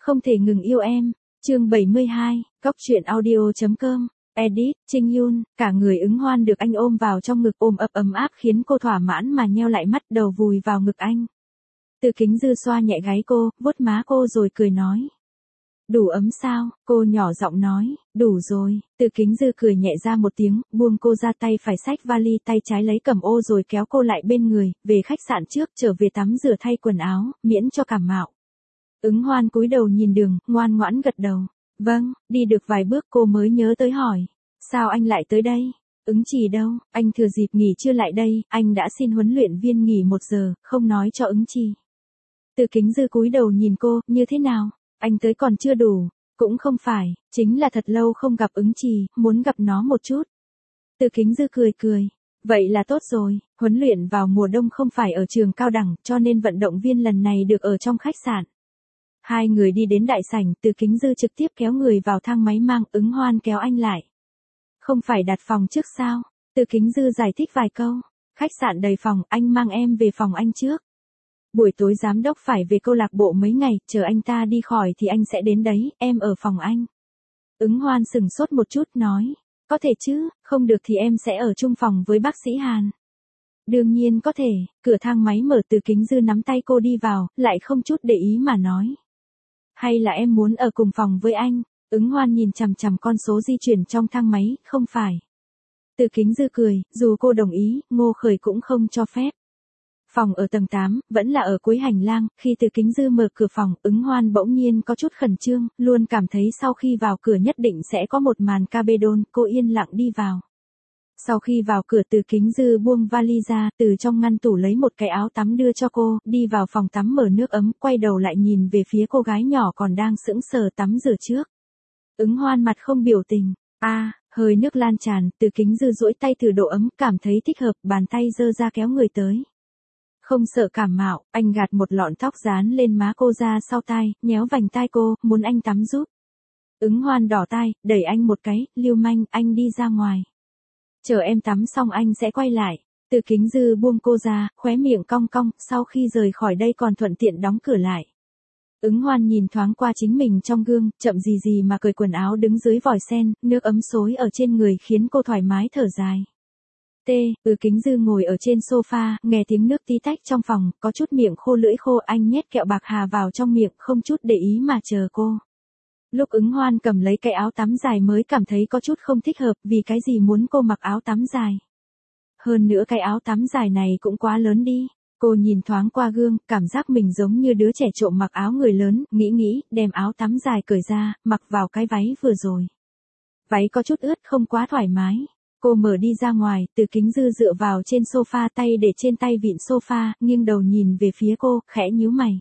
Không thể ngừng yêu em. Chương 72, Cóc truyện audio.com. Edit, Trinh Yun, cả người Ứng Hoan được anh ôm vào trong ngực ôm ấp ấm áp khiến cô thỏa mãn mà nheo lại mắt, đầu vùi vào ngực anh. Từ Kính Dư xoa nhẹ gáy cô, vuốt má cô rồi cười nói. Đủ ấm sao? Cô nhỏ giọng nói, đủ rồi. Từ Kính Dư cười nhẹ ra một tiếng, buông cô ra, tay phải xách vali, tay trái lấy cầm ô rồi kéo cô lại bên người, về khách sạn trước, trở về tắm rửa thay quần áo, miễn cho cảm mạo. Ứng Hoan cúi đầu nhìn đường, ngoan ngoãn gật đầu. Vâng, đi được vài bước cô mới nhớ tới hỏi. Sao anh lại tới đây? Ứng Trì đâu? Anh thừa dịp nghỉ trưa lại đây, anh đã xin huấn luyện viên nghỉ 1 giờ, không nói cho Ứng Trì. Từ Kính Dư cúi đầu nhìn cô, như thế nào? Anh tới còn chưa đủ, cũng không phải, chính là thật lâu không gặp Ứng Trì, muốn gặp nó một chút. Từ Kính Dư cười cười. Vậy là tốt rồi, huấn luyện vào mùa đông không phải ở trường cao đẳng, cho nên vận động viên lần này được ở trong khách sạn. Hai người đi đến đại sảnh, Từ Kính Dư trực tiếp kéo người vào thang máy, mang Ứng Hoan kéo anh lại. Không phải đặt phòng trước sao? Từ Kính Dư giải thích vài câu. Khách sạn đầy phòng, anh mang em về phòng anh trước. Buổi tối giám đốc phải về câu lạc bộ mấy ngày, chờ anh ta đi khỏi thì anh sẽ đến đấy, em ở phòng anh. Ứng Hoan sửng sốt một chút, nói. Có thể chứ, không được thì em sẽ ở chung phòng với bác sĩ Hàn. Đương nhiên có thể, cửa thang máy mở, Từ Kính Dư nắm tay cô đi vào, lại không chút để ý mà nói. Hay là em muốn ở cùng phòng với anh? Ứng Hoan nhìn chằm chằm con số di chuyển trong thang máy, không phải. Từ Kính Dư cười, dù cô đồng ý, Ngô Khởi cũng không cho phép. Phòng ở tầng 8, vẫn là ở cuối hành lang, khi Từ Kính Dư mở cửa phòng, Ứng Hoan bỗng nhiên có chút khẩn trương, luôn cảm thấy sau khi vào cửa nhất định sẽ có một màn cabedon, cô yên lặng đi vào. Sau khi vào cửa, Từ Kính Dư buông vali ra, từ trong ngăn tủ lấy một cái áo tắm đưa cho cô, đi vào phòng tắm mở nước ấm, quay đầu lại nhìn về phía cô gái nhỏ còn đang sững sờ tắm rửa trước. Ứng Hoan mặt không biểu tình, hơi nước lan tràn, Từ Kính Dư duỗi tay thử độ ấm, cảm thấy thích hợp, bàn tay giơ ra kéo người tới. Không sợ cảm mạo, anh gạt một lọn tóc dán lên má cô ra sau tai, nhéo vành tai cô, muốn anh tắm giúp. Ứng Hoan đỏ tai, đẩy anh một cái, lưu manh, anh đi ra ngoài. Chờ em tắm xong anh sẽ quay lại. Từ Kính Dư buông cô ra, khóe miệng cong cong, sau khi rời khỏi đây còn thuận tiện đóng cửa lại. Ứng Hoan nhìn thoáng qua chính mình trong gương, chậm gì gì mà cởi quần áo đứng dưới vòi sen, nước ấm xối ở trên người khiến cô thoải mái thở dài. Từ Kính Dư ngồi ở trên sofa, nghe tiếng nước tí tách trong phòng, có chút miệng khô lưỡi khô, anh nhét kẹo bạc hà vào trong miệng, không chút để ý mà chờ cô. Lúc Ứng Hoan cầm lấy cái áo tắm dài mới cảm thấy có chút không thích hợp, vì cái gì muốn cô mặc áo tắm dài. Hơn nữa cái áo tắm dài này cũng quá lớn đi. Cô nhìn thoáng qua gương, cảm giác mình giống như đứa trẻ trộm mặc áo người lớn, nghĩ, đem áo tắm dài cởi ra, mặc vào cái váy vừa rồi. Váy có chút ướt, không quá thoải mái. Cô mở đi ra ngoài, Từ Kính Dư dựa vào trên sofa, tay để trên tay vịn sofa, nghiêng đầu nhìn về phía cô, khẽ nhíu mày.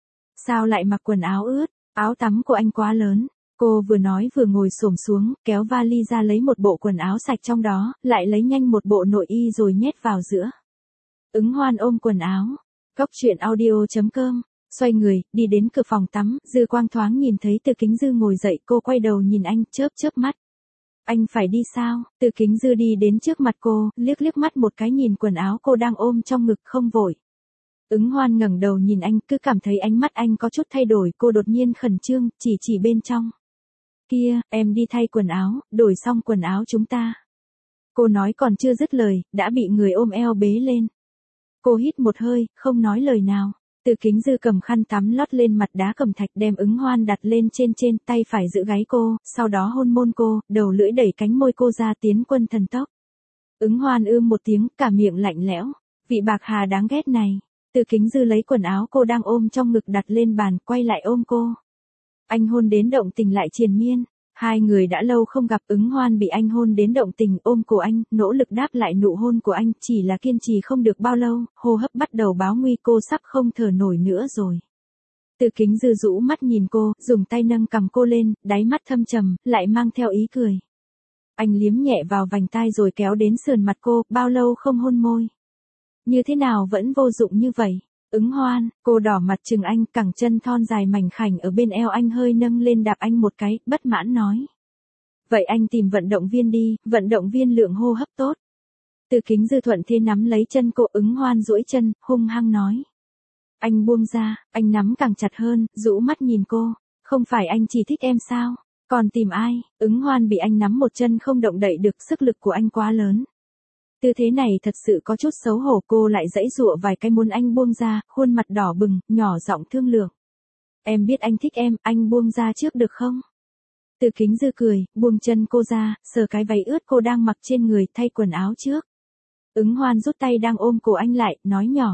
Sao lại mặc quần áo ướt? Áo tắm của anh quá lớn. Cô vừa nói vừa ngồi xổm xuống, kéo vali ra lấy một bộ quần áo sạch trong đó, lại lấy nhanh một bộ nội y rồi nhét vào giữa. Ứng Hoan ôm quần áo. Cóc truyện audio.com. Xoay người, đi đến cửa phòng tắm, dư quang thoáng nhìn thấy Từ Kính Dư ngồi dậy, cô quay đầu nhìn anh, chớp mắt. Anh phải đi sao? Từ Kính Dư đi đến trước mặt cô, liếc mắt một cái nhìn quần áo cô đang ôm trong ngực, không vội. Ứng Hoan ngẩng đầu nhìn anh, cứ cảm thấy ánh mắt anh có chút thay đổi, cô đột nhiên khẩn trương, chỉ bên trong. Kia, em đi thay quần áo, đổi xong quần áo chúng ta. Cô nói còn chưa dứt lời, đã bị người ôm eo bế lên. Cô hít một hơi, không nói lời nào. Từ Kính Dư cầm khăn tắm lót lên mặt đá cẩm thạch, đem Ứng Hoan đặt lên trên, tay phải giữ gáy cô, sau đó hôn môn cô, đầu lưỡi đẩy cánh môi cô ra, tiến quân thần tốc. Ứng Hoan một tiếng, cả miệng lạnh lẽo. Vị bạc hà đáng ghét này. Từ Kính Dư lấy quần áo cô đang ôm trong ngực đặt lên bàn, quay lại ôm cô. Anh hôn đến động tình lại triền miên. Hai người đã lâu không gặp, Ứng Hoan bị anh hôn đến động tình, ôm cổ anh, nỗ lực đáp lại nụ hôn của anh, chỉ là kiên trì không được bao lâu, hô hấp bắt đầu báo nguy, cô sắp không thở nổi nữa rồi. Từ Kính Dư rũ mắt nhìn cô, dùng tay nâng cằm cô lên, đáy mắt thâm trầm, lại mang theo ý cười. Anh liếm nhẹ vào vành tai rồi kéo đến sườn mặt cô, bao lâu không hôn môi. Như thế nào vẫn vô dụng như vậy? Ứng Hoan, cô đỏ mặt chừng anh, cẳng chân thon dài mảnh khảnh ở bên eo anh hơi nâng lên đạp anh một cái, bất mãn nói. Vậy anh tìm vận động viên đi, vận động viên lượng hô hấp tốt. Từ Kính Dư thuận thế nắm lấy chân cô, Ứng Hoan duỗi chân, hung hăng nói. Anh buông ra, anh nắm càng chặt hơn, rũ mắt nhìn cô. Không phải anh chỉ thích em sao? Còn tìm ai? Ứng Hoan bị anh nắm một chân không động đậy được, sức lực của anh quá lớn. Tư thế này thật sự có chút xấu hổ, cô lại giãy giụa vài cái muốn anh buông ra, khuôn mặt đỏ bừng, nhỏ giọng thương lượng. Em biết anh thích em, anh buông ra trước được không? Từ Kính Dư cười, buông chân cô ra, sờ cái váy ướt cô đang mặc trên người, thay quần áo trước. Ứng Hoan rút tay đang ôm cổ anh lại, nói nhỏ.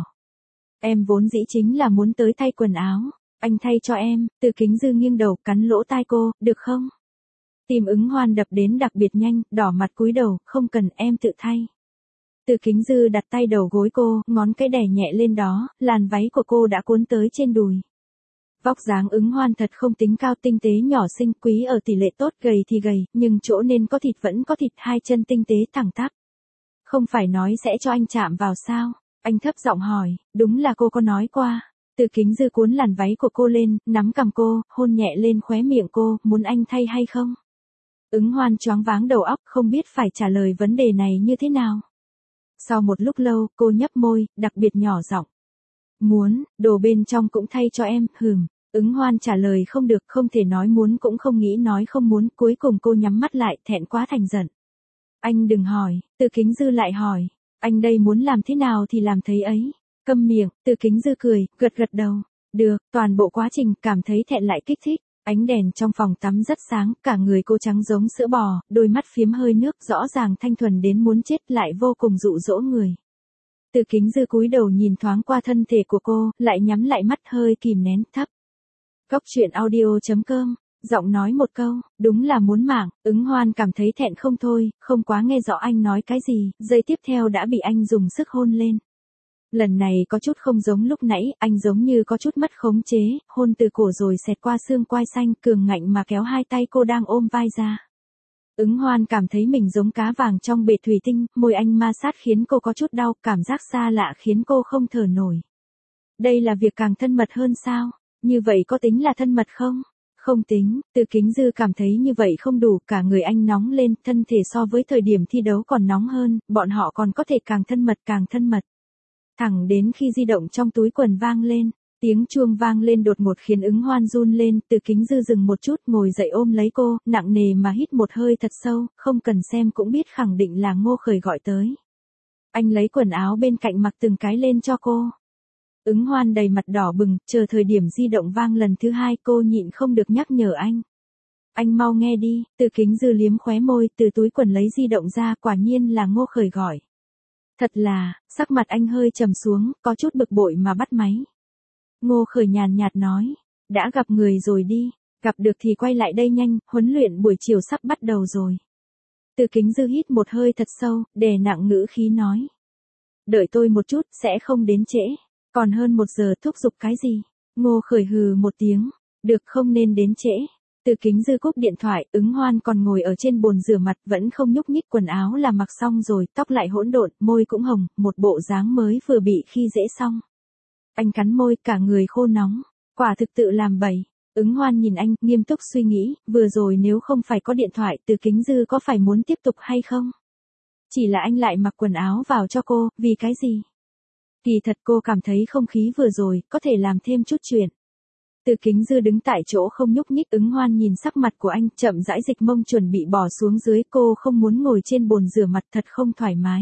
Em vốn dĩ chính là muốn tới thay quần áo, anh thay cho em. Từ Kính Dư nghiêng đầu cắn lỗ tai cô, được không? Tim Ứng Hoan đập đến đặc biệt nhanh, đỏ mặt cúi đầu, không cần, em tự thay. Từ Kính Dư đặt tay đầu gối cô, ngón cái đè nhẹ lên đó, làn váy của cô đã cuốn tới trên đùi. Vóc dáng Ứng Hoan thật không tính cao, tinh tế nhỏ xinh, quý ở tỷ lệ tốt, gầy thì gầy, nhưng chỗ nên có thịt vẫn có thịt, hai chân tinh tế thẳng tắp. Không phải nói sẽ cho anh chạm vào sao? Anh thấp giọng hỏi, đúng là cô có nói qua. Từ Kính Dư cuốn làn váy của cô lên, nắm cằm cô, hôn nhẹ lên khóe miệng cô, muốn anh thay hay không? Ứng Hoan choáng váng đầu óc, không biết phải trả lời vấn đề này như thế nào. Sau một lúc lâu, cô nhấp môi, đặc biệt nhỏ giọng. Muốn, đồ bên trong cũng thay cho em, Ứng Hoan trả lời không được, không thể nói muốn cũng không nghĩ nói không muốn, cuối cùng cô nhắm mắt lại, thẹn quá thành giận. Anh đừng hỏi. Từ Kính Dư lại hỏi. Anh đây muốn làm thế nào thì làm thấy ấy. Câm miệng. Từ Kính Dư cười, gật gật đầu. Được, toàn bộ quá trình cảm thấy thẹn lại kích thích. Ánh đèn trong phòng tắm rất sáng, cả người cô trắng giống sữa bò, đôi mắt phiếm hơi nước, rõ ràng thanh thuần đến muốn chết, lại vô cùng dụ dỗ người. Từ Kính Dư cúi đầu nhìn thoáng qua thân thể của cô, lại nhắm lại mắt hơi kìm nén thấp. Góc truyện audio.com, giọng nói một câu, đúng là muốn mạng. Ứng Hoan cảm thấy thẹn không thôi, không quá nghe rõ anh nói cái gì, giây tiếp theo đã bị anh dùng sức hôn lên. Lần này có chút không giống lúc nãy, anh giống như có chút mất khống chế, hôn từ cổ rồi xẹt qua xương quai xanh, cường ngạnh mà kéo hai tay cô đang ôm vai ra. Ứng Hoan cảm thấy mình giống cá vàng trong bể thủy tinh, môi anh ma sát khiến cô có chút đau, cảm giác xa lạ khiến cô không thở nổi. Đây là việc càng thân mật hơn sao? Như vậy có tính là thân mật không? Không tính. Từ Kính Dư cảm thấy như vậy không đủ, cả người anh nóng lên, thân thể so với thời điểm thi đấu còn nóng hơn, bọn họ còn có thể càng thân mật. Thẳng đến khi di động trong túi quần vang lên, tiếng chuông vang lên đột ngột khiến Ứng Hoan run lên. Từ Kính Dư dừng một chút, ngồi dậy ôm lấy cô, nặng nề mà hít một hơi thật sâu, không cần xem cũng biết khẳng định là Ngô Khởi gọi tới. Anh lấy quần áo bên cạnh mặc từng cái lên cho cô. Ứng Hoan đầy mặt đỏ bừng, chờ thời điểm di động vang lần thứ hai, cô nhịn không được nhắc nhở anh. Anh mau nghe đi. Từ Kính Dư liếm khóe môi, từ túi quần lấy di động ra, quả nhiên là Ngô Khởi gọi. Thật là, sắc mặt anh hơi trầm xuống, có chút bực bội mà bắt máy. Ngô Khởi nhàn nhạt nói, đã gặp người rồi đi, gặp được thì quay lại đây nhanh, huấn luyện buổi chiều sắp bắt đầu rồi. Từ Kính Dư hít một hơi thật sâu, đè nặng ngữ khí nói. Đợi tôi một chút, sẽ không đến trễ. Còn hơn 1 giờ, thúc giục cái gì? Ngô Khởi hừ một tiếng, được, không nên đến trễ. Từ Kính Dư cúp điện thoại, Ứng Hoan còn ngồi ở trên bồn rửa mặt, vẫn không nhúc nhích, quần áo là mặc xong rồi, tóc lại hỗn độn, môi cũng hồng, một bộ dáng mới vừa bị khi dễ xong. Anh cắn môi, cả người khô nóng, quả thực tự làm bậy. Ứng Hoan nhìn anh, nghiêm túc suy nghĩ, vừa rồi nếu không phải có điện thoại, Từ Kính Dư có phải muốn tiếp tục hay không? Chỉ là anh lại mặc quần áo vào cho cô, vì cái gì? Kỳ thật cô cảm thấy không khí vừa rồi, có thể làm thêm chút chuyện. Từ Kính Dư đứng tại chỗ không nhúc nhích. Ứng Hoan nhìn sắc mặt của anh, chậm rãi dịch mông chuẩn bị bỏ xuống dưới, cô không muốn ngồi trên bồn rửa mặt, thật không thoải mái.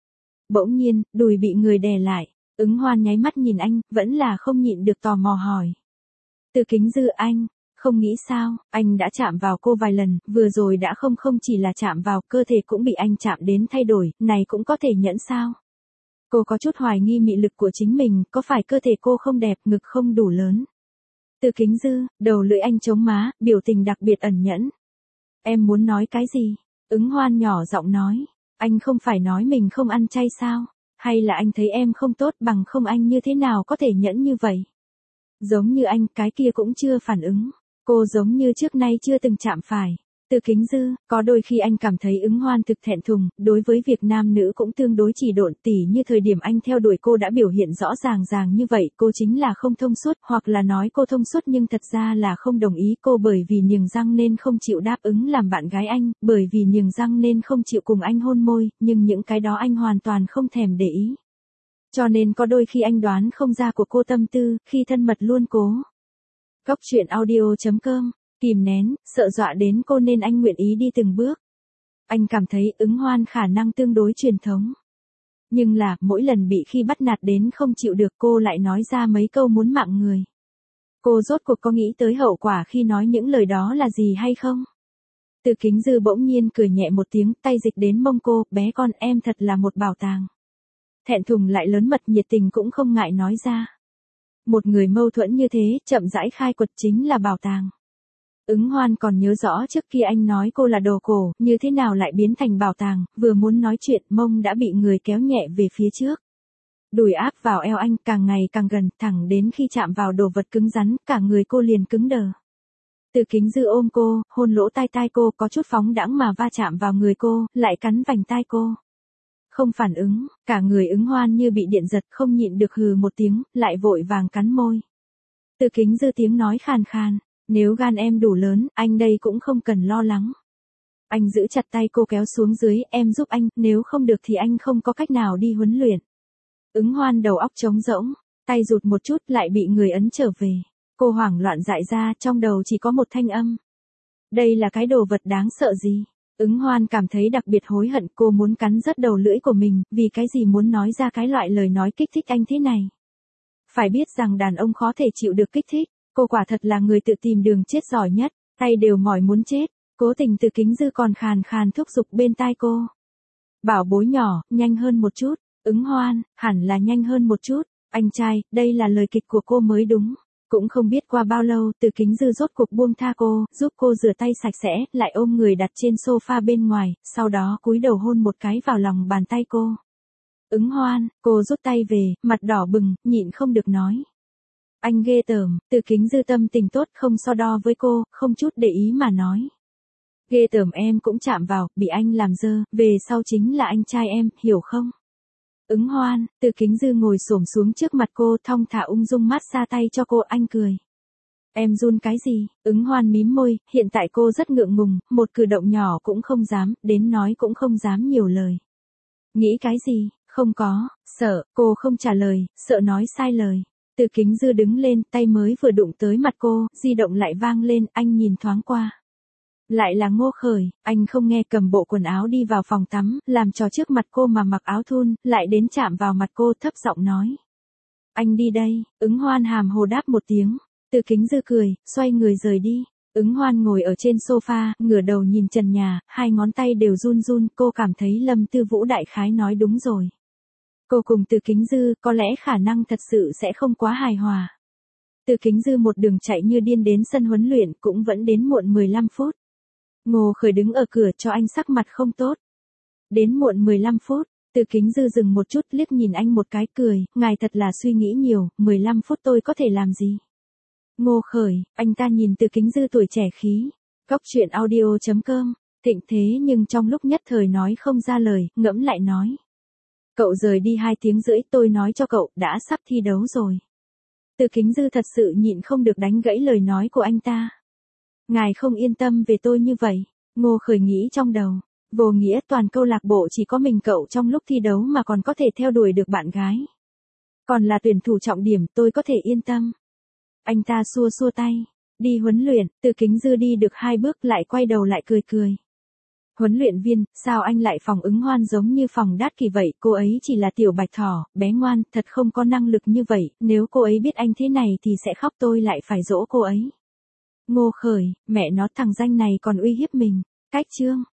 Bỗng nhiên, đùi bị người đè lại. Ứng Hoan nháy mắt nhìn anh, vẫn là không nhịn được tò mò hỏi. Từ Kính Dư, anh không nghĩ sao? Anh đã chạm vào cô vài lần, vừa rồi đã không chỉ là chạm vào, cơ thể cũng bị anh chạm đến thay đổi, này cũng có thể nhẫn sao? Cô có chút hoài nghi mị lực của chính mình, có phải cơ thể cô không đẹp, ngực không đủ lớn? Từ Kính Dư, đầu lưỡi anh chống má, biểu tình đặc biệt ẩn nhẫn. Em muốn nói cái gì? Ứng Hoan nhỏ giọng nói. Anh không phải nói mình không ăn chay sao? Hay là anh thấy em không tốt, bằng không anh như thế nào có thể nhẫn như vậy? Giống như anh, cái kia cũng chưa phản ứng. Cô giống như trước nay chưa từng chạm phải. Từ Kính Dư, có đôi khi anh cảm thấy Ứng Hoan thực thẹn thùng, đối với việc nam nữ cũng tương đối chỉ độn, tỉ như thời điểm anh theo đuổi cô đã biểu hiện rõ ràng như vậy, cô chính là không thông suốt, hoặc là nói cô thông suốt nhưng thật ra là không đồng ý, cô bởi vì niềng răng nên không chịu đáp ứng làm bạn gái anh, bởi vì niềng răng nên không chịu cùng anh hôn môi, nhưng những cái đó anh hoàn toàn không thèm để ý. Cho nên có đôi khi anh đoán không ra của cô tâm tư, khi thân mật luôn cố Cóc truyện audio.com, kìm nén, sợ dọa đến cô nên anh nguyện ý đi từng bước. Anh cảm thấy Ứng Hoan khả năng tương đối truyền thống. Nhưng là, mỗi lần bị khi bắt nạt đến không chịu được cô lại nói ra mấy câu muốn mạng người. Cô rốt cuộc có nghĩ tới hậu quả khi nói những lời đó là gì hay không? Từ Kính Dư bỗng nhiên cười nhẹ một tiếng, tay dịch đến mông cô, bé con em thật là một bảo tàng. Thẹn thùng lại lớn mật nhiệt tình cũng không ngại nói ra. Một người mâu thuẫn như thế, chậm rãi khai quật chính là bảo tàng. Ứng Hoan còn nhớ rõ trước kia anh nói cô là đồ cổ, như thế nào lại biến thành bảo tàng, vừa muốn nói chuyện mông đã bị người kéo nhẹ về phía trước. Đùi áp vào eo anh càng ngày càng gần, thẳng đến khi chạm vào đồ vật cứng rắn, cả người cô liền cứng đờ. Từ Kính Dư ôm cô, hôn lỗ tai cô có chút phóng đãng mà va chạm vào người cô, lại cắn vành tai cô. Không phản ứng, cả người Ứng Hoan như bị điện giật không nhịn được hừ một tiếng, lại vội vàng cắn môi. Từ Kính Dư tiếng nói khàn khàn, nếu gan em đủ lớn, anh đây cũng không cần lo lắng. Anh giữ chặt tay cô kéo xuống dưới, em giúp anh, nếu không được thì anh không có cách nào đi huấn luyện. Ứng Hoan đầu óc trống rỗng, tay rụt một chút lại bị người ấn trở về. Cô hoảng loạn dại ra, trong đầu chỉ có một thanh âm. Đây là cái đồ vật đáng sợ gì? Ứng Hoan cảm thấy đặc biệt hối hận, cô muốn cắn rớt đầu lưỡi của mình, vì cái gì muốn nói ra cái loại lời nói kích thích anh thế này. Phải biết rằng đàn ông khó thể chịu được kích thích, cô quả thật là người tự tìm đường chết giỏi nhất, tay đều mỏi muốn chết, cố tình Từ Kính Dư còn khàn khàn thúc giục bên tai cô. Bảo bối nhỏ, nhanh hơn một chút, Ứng Hoan, hẳn là nhanh hơn một chút, anh trai, đây là lời kịch của cô mới đúng. Cũng không biết qua bao lâu, Từ Kính Dư rốt cuộc buông tha cô, giúp cô rửa tay sạch sẽ, lại ôm người đặt trên sofa bên ngoài, sau đó cúi đầu hôn một cái vào lòng bàn tay cô. Ứng Hoan, cô rút tay về, mặt đỏ bừng, nhịn không được nói. Anh ghê tởm, Từ Kính Dư tâm tình tốt không so đo với cô, không chút để ý mà nói. Ghê tởm em cũng chạm vào, bị anh làm dơ, về sau chính là anh trai em, hiểu không? Ứng Hoan, Từ Kính Dư ngồi xổm xuống trước mặt cô, thong thả ung dung mát xa tay cho cô, anh cười. Em run cái gì? Ứng Hoan mím môi, hiện tại cô rất ngượng ngùng, một cử động nhỏ cũng không dám, đến nói cũng không dám nhiều lời. Nghĩ cái gì? Không có, sợ, cô không trả lời, sợ nói sai lời. Từ Kính Dư đứng lên, tay mới vừa đụng tới mặt cô, di động lại vang lên, anh nhìn thoáng qua. Lại là Ngô Khởi, anh không nghe cầm bộ quần áo đi vào phòng tắm, làm trò trước mặt cô mà mặc áo thun, lại đến chạm vào mặt cô thấp giọng nói. Anh đi đây, Ứng Hoan hàm hồ đáp một tiếng, Từ Kính Dư cười, xoay người rời đi. Ứng Hoan ngồi ở trên sofa, ngửa đầu nhìn trần nhà, hai ngón tay đều run run, cô cảm thấy Lâm Tư Vũ đại khái nói đúng rồi. Cô cùng Từ Kính Dư, có lẽ khả năng thật sự sẽ không quá hài hòa. Từ Kính Dư một đường chạy như điên đến sân huấn luyện, cũng vẫn đến muộn 15 phút. Ngô Khởi đứng ở cửa cho anh sắc mặt không tốt. Đến muộn 15 phút, Từ Kính Dư dừng một chút liếc nhìn anh một cái cười, ngài thật là suy nghĩ nhiều, 15 phút tôi có thể làm gì? Ngô Khởi, anh ta nhìn Từ Kính Dư tuổi trẻ khí. Cóc truyện audio.com, thịnh thế nhưng trong lúc nhất thời nói không ra lời, ngẫm lại nói. Cậu rời đi 2 tiếng rưỡi, tôi nói cho cậu, đã sắp thi đấu rồi. Từ Kính Dư thật sự nhịn không được đánh gãy lời nói của anh ta. Ngài không yên tâm về tôi như vậy, Ngô Khởi nghĩ trong đầu. Vô nghĩa toàn câu lạc bộ chỉ có mình cậu trong lúc thi đấu mà còn có thể theo đuổi được bạn gái. Còn là tuyển thủ trọng điểm, tôi có thể yên tâm. Anh ta xua xua tay, đi huấn luyện, Từ Kính Dư đi được 2 bước lại quay đầu lại cười cười. Huấn luyện viên, sao anh lại phòng Ứng Hoan giống như phòng Đát Kỳ vậy, cô ấy chỉ là tiểu bạch thỏ, bé ngoan, thật không có năng lực như vậy, nếu cô ấy biết anh thế này thì sẽ khóc, tôi lại phải dỗ cô ấy. Ngô Khởi, mẹ nó thằng danh này còn uy hiếp mình, cách chương.